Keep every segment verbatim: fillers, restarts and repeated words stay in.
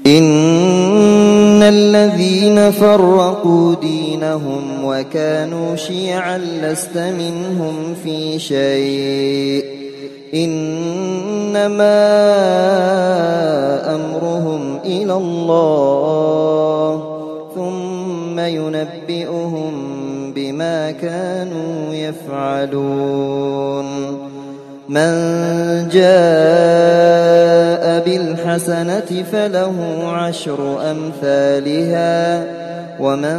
إن الذين فرقوا دينهم وكانوا شيعا لست منهم في شيء إنما أمرهم إلى الله ثم ينبئهم بما كانوا يفعلون من جاء بالحسنة فله عشر أمثالها ومن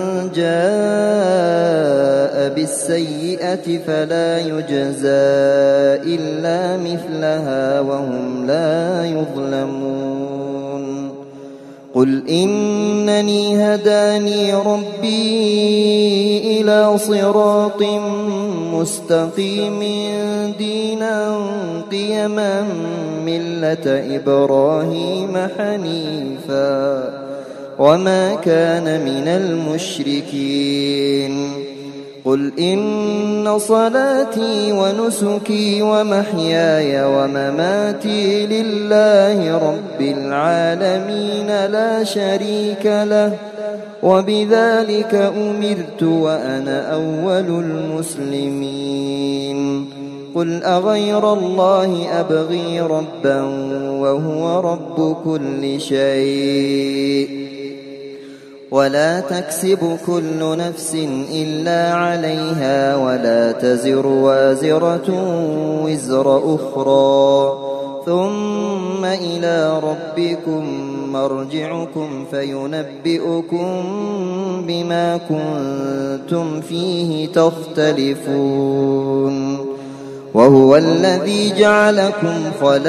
جاء بالسيئة فلا يجزى إلا مثلها وهم لا يظلمون قل إنني هداني ربي إلى صراط مستقيم دينا قيما ملة إبراهيم حنيفا وما كان من المشركين قل إن صلاتي ونسكي ومحياي ومماتي لله رب العالمين لا شريك له وبذلك أمرت وأنا أول المسلمين قل أغير الله أبغي ربا وهو رب كل شيء ولا تكسب كل نفس إلا عليها ولا تزر وازرة وزر أخرى ثم إلى ربكم مرجعكم فينبئكم بما كنتم فيه تختلفون وهو الذي جعلكم خلائف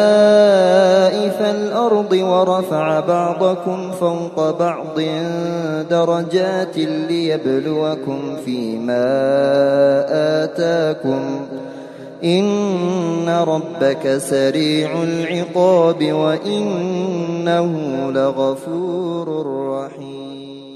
الأرض ورفع بعضكم فوق بعض درجات ليبلوكم فيما آتاكم إن ربك سريع العقاب وإنه لغفور رحيم.